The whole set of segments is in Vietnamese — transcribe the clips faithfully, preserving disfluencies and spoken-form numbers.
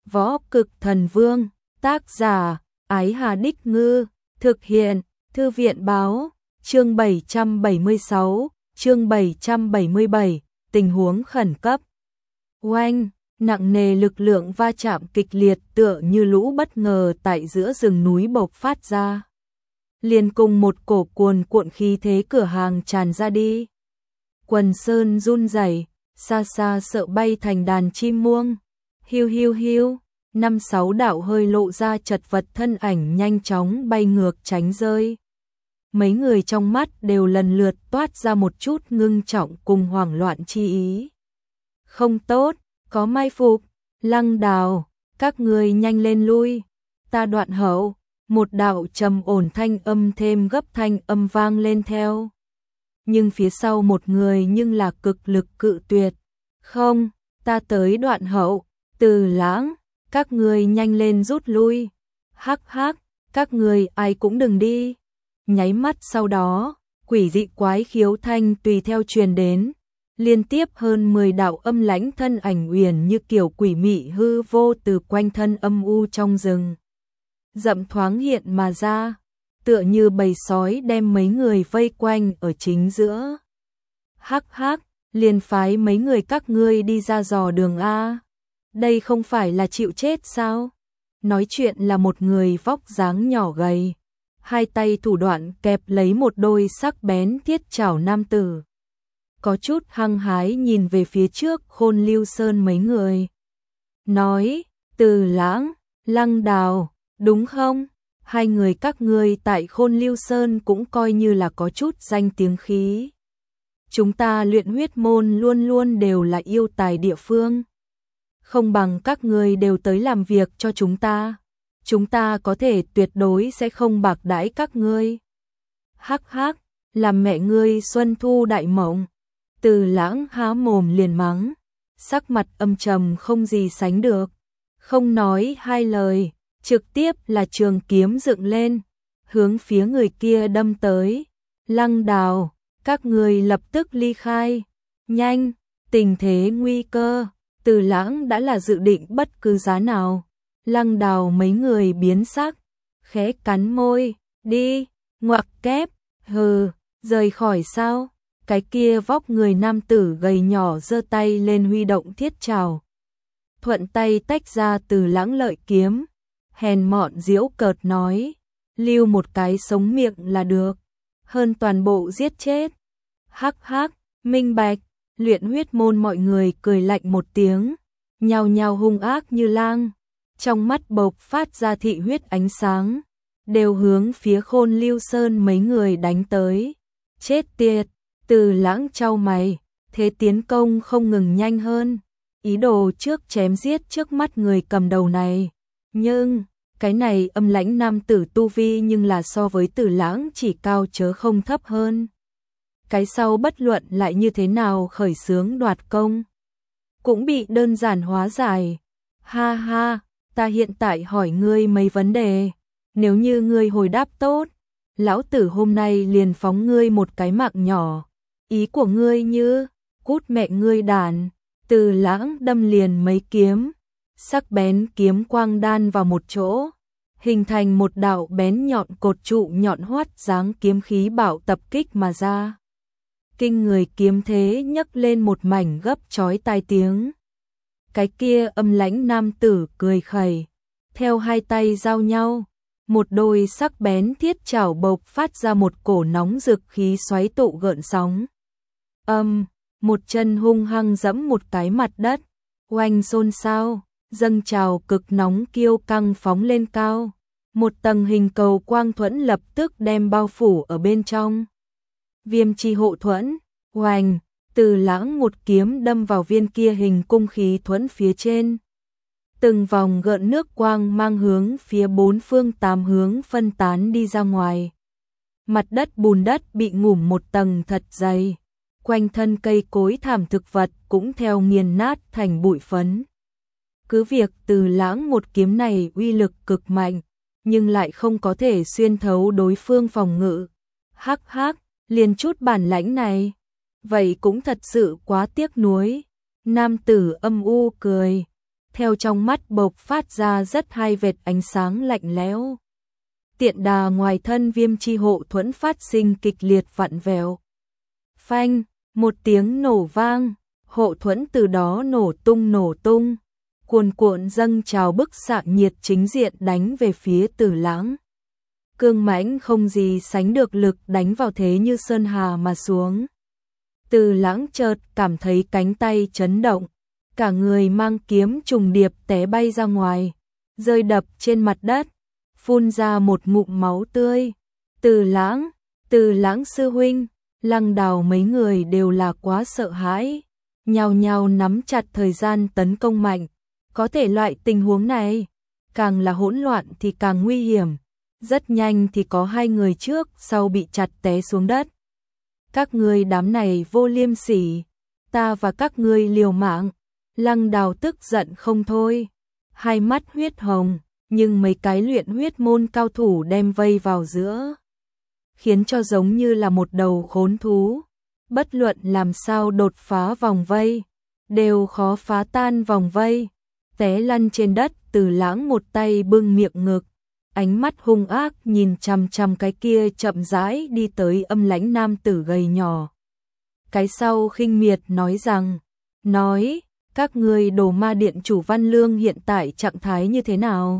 Võ Cực Thần Vương, tác giả, Ái Hà Đích Ngư, thực hiện, Thư viện Báo, chương bảy trăm bảy mươi sáu, chương bảy trăm bảy mươi bảy, tình huống khẩn cấp. Oanh, nặng nề lực lượng va chạm kịch liệt tựa như lũ bất ngờ tại giữa rừng núi bộc phát ra. Liền cùng một cổ cuồn cuộn khí thế cửa hàng tràn ra đi. Quần sơn run rẩy, xa xa sợ bay thành đàn chim muông. Hiu hiu hiu, năm sáu đạo hơi lộ ra chật vật thân ảnh nhanh chóng bay ngược tránh rơi. Mấy người trong mắt đều lần lượt toát ra một chút ngưng trọng cùng hoảng loạn chi ý. Không tốt, có mai phục, Lăng Đào, các người nhanh lên lui, ta đoạn hậu, một đạo trầm ổn thanh âm thêm gấp thanh âm vang lên theo. Nhưng phía sau một người nhưng là cực lực cự tuyệt, không, ta tới đoạn hậu, Từ Lãng, các người nhanh lên rút lui, hắc hắc, các người ai cũng đừng đi. Nháy mắt sau đó, quỷ dị quái khiếu thanh tùy theo truyền đến, liên tiếp hơn mười đạo âm lãnh thân ảnh uyển như kiểu quỷ mị hư vô từ quanh thân âm u trong rừng. Dậm thoáng hiện mà ra, tựa như bầy sói đem mấy người vây quanh ở chính giữa. Hắc hắc, liền phái mấy người các ngươi đi ra dò đường A. Đây không phải là chịu chết sao? Nói chuyện là một người vóc dáng nhỏ gầy, hai tay thủ đoạn kẹp lấy một đôi sắc bén thiết chảo nam tử. Có chút hăng hái nhìn về phía trước Khôn Lưu Sơn mấy người. Nói, Từ Lãng, Lăng Đào, đúng không? Hai người các ngươi tại Khôn Lưu Sơn cũng coi như là có chút danh tiếng khí. Chúng ta luyện huyết môn luôn luôn đều là yêu tài địa phương. Không bằng các ngươi đều tới làm việc cho chúng ta. Chúng ta có thể tuyệt đối sẽ không bạc đãi các ngươi. Hắc hắc, làm mẹ ngươi xuân thu đại mộng. Từ Lãng há mồm liền mắng, sắc mặt âm trầm không gì sánh được. Không nói hai lời, trực tiếp là trường kiếm dựng lên, hướng phía người kia đâm tới. Lăng Đào, các ngươi lập tức ly khai. Nhanh, tình thế nguy cơ. Từ Lãng đã là dự định bất cứ giá nào. Lăng Đào mấy người biến sắc, khẽ cắn môi, đi, ngoặc kép, hừ, rời khỏi sao? Cái kia vóc người nam tử gầy nhỏ giơ tay lên huy động thiết trảo. Thuận tay tách ra Từ Lãng lợi kiếm, hèn mọn giễu cợt nói, lưu một cái sống miệng là được, hơn toàn bộ giết chết. Hắc hắc, minh bạch, luyện huyết môn mọi người cười lạnh một tiếng, nhao nhao hung ác như lang, trong mắt bộc phát ra thị huyết ánh sáng, đều hướng phía Khôn Lưu Sơn mấy người đánh tới. Chết tiệt! Từ Lãng chau mày, thế tiến công không ngừng nhanh hơn, ý đồ trước chém giết trước mắt người cầm đầu này. Nhưng, cái này âm lãnh nam tử tu vi nhưng là so với Từ Lãng chỉ cao chớ không thấp hơn. Cái sau bất luận lại như thế nào khởi xướng đoạt công, cũng bị đơn giản hóa giải. Ha ha, ta hiện tại hỏi ngươi mấy vấn đề, nếu như ngươi hồi đáp tốt, lão tử hôm nay liền phóng ngươi một cái mạng nhỏ. Ý của ngươi như, cút mẹ ngươi đàn. Từ Lãng đâm liền mấy kiếm, sắc bén kiếm quang đan vào một chỗ, hình thành một đạo bén nhọn cột trụ nhọn hoắt dáng kiếm khí bạo tập kích mà ra. Kinh người kiếm thế nhấc lên một mảnh gấp chói tai tiếng. Cái kia âm lãnh nam tử cười khẩy, theo hai tay giao nhau, một đôi sắc bén thiết chảo bộc phát ra một cổ nóng rực khí xoáy tụ gợn sóng. Âm, một chân hung hăng giẫm một cái mặt đất, oanh xôn xao, dâng trào cực nóng kiêu căng phóng lên cao, một tầng hình cầu quang thuẫn lập tức đem bao phủ ở bên trong. Viêm chi hộ thuẫn, oanh, Từ Lãng một kiếm đâm vào viên kia hình cung khí thuẫn phía trên. Từng vòng gợn nước quang mang hướng phía bốn phương tám hướng phân tán đi ra ngoài. Mặt đất bùn đất bị ngủm một tầng thật dày. Quanh thân cây cối thảm thực vật cũng theo nghiền nát thành bụi phấn. Cứ việc Từ Lãng một kiếm này uy lực cực mạnh, nhưng lại không có thể xuyên thấu đối phương phòng ngự. Hắc hắc, liền chút bản lãnh này, vậy cũng thật sự quá tiếc nuối. Nam tử âm u cười, theo trong mắt bộc phát ra rất hai vệt ánh sáng lạnh lẽo. Tiện đà ngoài thân Viêm chi hộ thuẫn phát sinh kịch liệt vặn vẹo. Phanh, một tiếng nổ vang, hộ thuẫn từ đó nổ tung nổ tung, cuồn cuộn dâng trào bức xạ nhiệt chính diện đánh về phía Từ Lãng. Cương mãnh không gì sánh được lực đánh vào thế như sơn hà mà xuống. Từ Lãng chợt cảm thấy cánh tay chấn động, cả người mang kiếm trùng điệp té bay ra ngoài, rơi đập trên mặt đất, phun ra một ngụm máu tươi. Từ Lãng, Từ Lãng sư huynh, Lăng Đào mấy người đều là quá sợ hãi, nhao nhao nắm chặt thời gian tấn công mạnh. Có thể loại tình huống này, càng là hỗn loạn thì càng nguy hiểm. Rất nhanh thì có hai người trước sau bị chặt té xuống đất. Các ngươi đám này vô liêm sỉ, ta và các ngươi liều mạng. Lăng Đào tức giận không thôi, hai mắt huyết hồng, nhưng mấy cái luyện huyết môn cao thủ đem vây vào giữa, khiến cho giống như là một đầu khốn thú. Bất luận làm sao đột phá vòng vây, đều khó phá tan vòng vây. Té lăn trên đất, Từ Lãng một tay bưng miệng ngực, ánh mắt hung ác nhìn chằm chằm cái kia chậm rãi đi tới âm lãnh nam tử gầy nhỏ. Cái sau khinh miệt nói rằng, nói, các ngươi Đồ Ma Điện chủ Văn Lương hiện tại trạng thái như thế nào?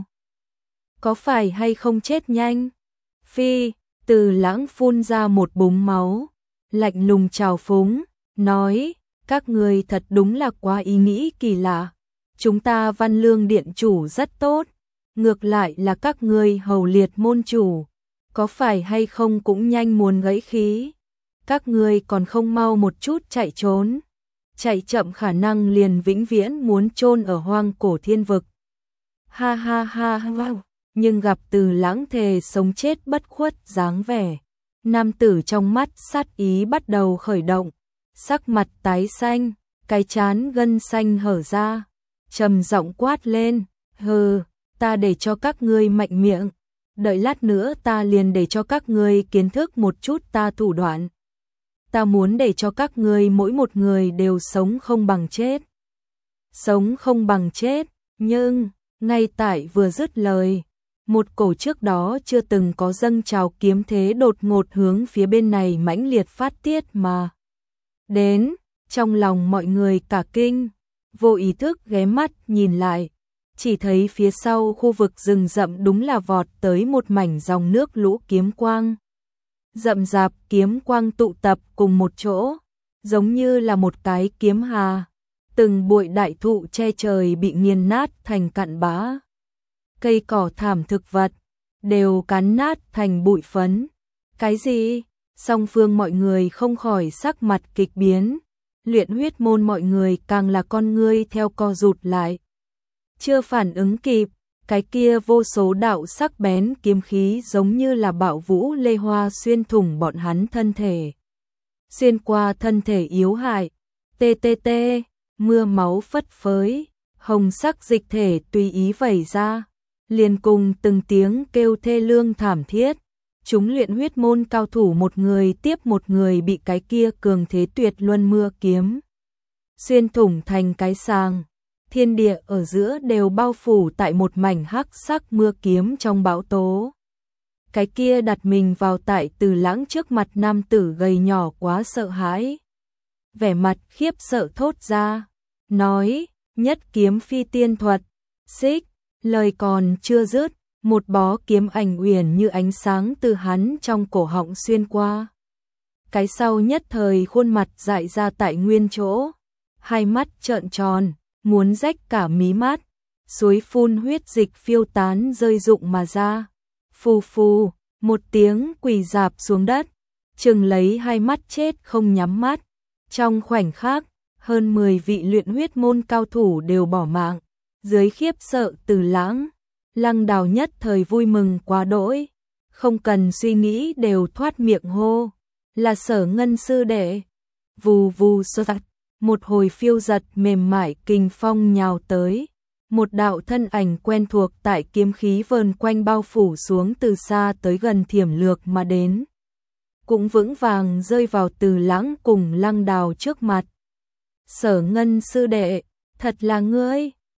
Có phải hay không chết nhanh? Phi, Từ Lãng phun ra một búng máu, lạnh lùng trào phúng, nói, các ngươi thật đúng là quá ý nghĩ kỳ lạ. Chúng ta Văn Lương Điện chủ rất tốt, ngược lại là các ngươi Hầu Liệt môn chủ, có phải hay không cũng nhanh muốn gãy khí. Các ngươi còn không mau một chút chạy trốn, chạy chậm khả năng liền vĩnh viễn muốn chôn ở hoang cổ thiên vực. Ha ha ha wow. Nhưng gặp Từ Lãng thề sống chết bất khuất dáng vẻ, nam tử trong mắt sát ý bắt đầu khởi động, sắc mặt tái xanh, cái trán gân xanh hở ra, trầm giọng quát lên, hừ, ta để cho các ngươi mạnh miệng, đợi lát nữa ta liền để cho các ngươi kiến thức một chút ta thủ đoạn. Ta muốn để cho các ngươi mỗi một người đều sống không bằng chết. Sống không bằng chết, nhưng, ngay tại vừa dứt lời, một cổ trước đó chưa từng có dâng trào kiếm thế đột ngột hướng phía bên này mãnh liệt phát tiết mà đến, trong lòng mọi người cả kinh, vô ý thức ghé mắt nhìn lại, chỉ thấy phía sau khu vực rừng rậm đúng là vọt tới một mảnh dòng nước lũ kiếm quang. Rậm rạp kiếm quang tụ tập cùng một chỗ, giống như là một cái kiếm hà, từng bụi đại thụ che trời bị nghiền nát thành cặn bã. Cây cỏ thảm thực vật đều cắn nát thành bụi phấn. Cái gì? Song phương mọi người không khỏi sắc mặt kịch biến, luyện huyết môn mọi người càng là con ngươi theo co rụt lại. Chưa phản ứng kịp, cái kia vô số đạo sắc bén kiếm khí giống như là bạo vũ lê hoa xuyên thủng bọn hắn thân thể. Xuyên qua thân thể yếu hại, tê tê tê, mưa máu phất phới, hồng sắc dịch thể tùy ý vẩy ra, liền cùng từng tiếng kêu thê lương thảm thiết. Chúng luyện huyết môn cao thủ một người tiếp một người bị cái kia cường thế tuyệt luân mưa kiếm xuyên thủng thành cái sàng. Thiên địa ở giữa đều bao phủ tại một mảnh hắc sắc mưa kiếm trong bão tố. Cái kia đặt mình vào tại Từ Lãng trước mặt nam tử gầy nhỏ quá sợ hãi, vẻ mặt khiếp sợ thốt ra, nói, nhất kiếm phi tiên thuật, xích, lời còn chưa dứt, một bó kiếm ảnh uyển như ánh sáng từ hắn trong cổ họng xuyên qua. Cái sau nhất thời khuôn mặt dại ra tại nguyên chỗ, hai mắt trợn tròn, muốn rách cả mí mắt, suối phun huyết dịch phiêu tán rơi rụng mà ra. Phù phù, một tiếng quỳ rạp xuống đất, chừng lấy hai mắt chết không nhắm mắt. Trong khoảnh khắc, hơn mười vị luyện huyết môn cao thủ đều bỏ mạng. Dưới khiếp sợ Từ Lãng, Lăng Đào nhất thời vui mừng quá đỗi, không cần suy nghĩ đều thoát miệng hô, là Sở Ngân sư đệ. Vù vù sơ tạt, một hồi phiêu giật mềm mại kình phong nhào tới, một đạo thân ảnh quen thuộc tại kiếm khí vờn quanh bao phủ xuống từ xa tới gần thiểm lược mà đến, cũng vững vàng rơi vào Từ Lãng cùng Lăng Đào trước mặt. Sở Ngân sư đệ, thật là ngươi.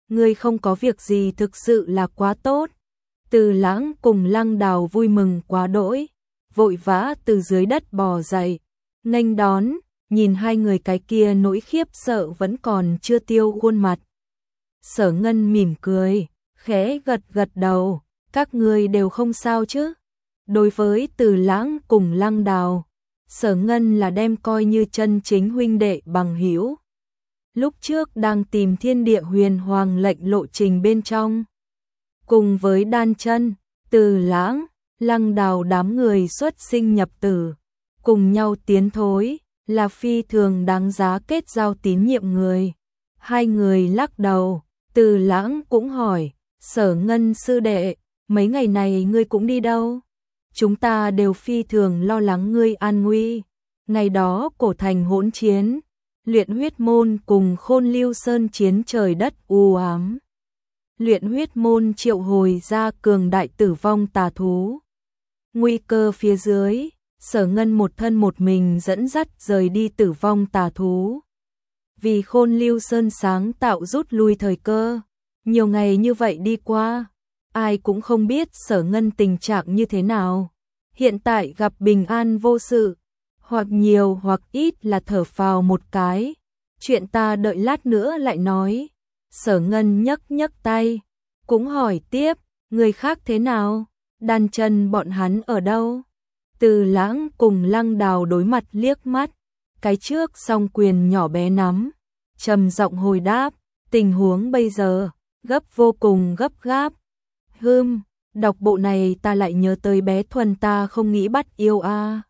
ngươi không có việc gì thực sự là quá tốt. Từ Lãng cùng Lăng Đào vui mừng quá đỗi, vội vã từ dưới đất bò dậy, nghênh đón, nhìn hai người cái kia nỗi khiếp sợ vẫn còn chưa tiêu khuôn mặt. Sở Ngân mỉm cười, khẽ gật gật đầu, các ngươi đều không sao chứ? Đối với Từ Lãng cùng Lăng Đào, Sở Ngân là đem coi như chân chính huynh đệ bằng hữu. Lúc trước đang tìm thiên địa huyền hoàng lệnh lộ trình bên trong. Cùng với Đan Chân, Từ Lãng, Lăng Đào đám người xuất sinh nhập tử, cùng nhau tiến thối, là phi thường đáng giá kết giao tín nhiệm người. Hai người lắc đầu, Từ Lãng cũng hỏi, Sở Ngân sư đệ, mấy ngày này ngươi cũng đi đâu? Chúng ta đều phi thường lo lắng ngươi an nguy. Ngày đó cổ thành hỗn chiến, Luyện Huyết Môn cùng Khôn Lưu Sơn chiến trời đất u ám. Luyện Huyết Môn triệu hồi ra cường đại tử vong tà thú. Nguy cơ phía dưới, Sở Ngân một thân một mình dẫn dắt rời đi tử vong tà thú. Vì Khôn Lưu Sơn sáng tạo rút lui thời cơ, nhiều ngày như vậy đi qua, ai cũng không biết Sở Ngân tình trạng như thế nào. Hiện tại gặp bình an vô sự, hoặc nhiều hoặc ít là thở phào một cái. Chuyện ta đợi lát nữa lại nói. Sở Ngân nhấc nhấc tay, cũng hỏi tiếp, người khác thế nào? Đan Chân bọn hắn ở đâu? Từ Lãng cùng Lăng Đào đối mặt liếc mắt, cái trước song quyền nhỏ bé nắm, trầm giọng hồi đáp, tình huống bây giờ gấp vô cùng gấp gáp. Hừm, đọc bộ này ta lại nhớ tới bé Thuần ta không nghĩ bắt yêu a. À.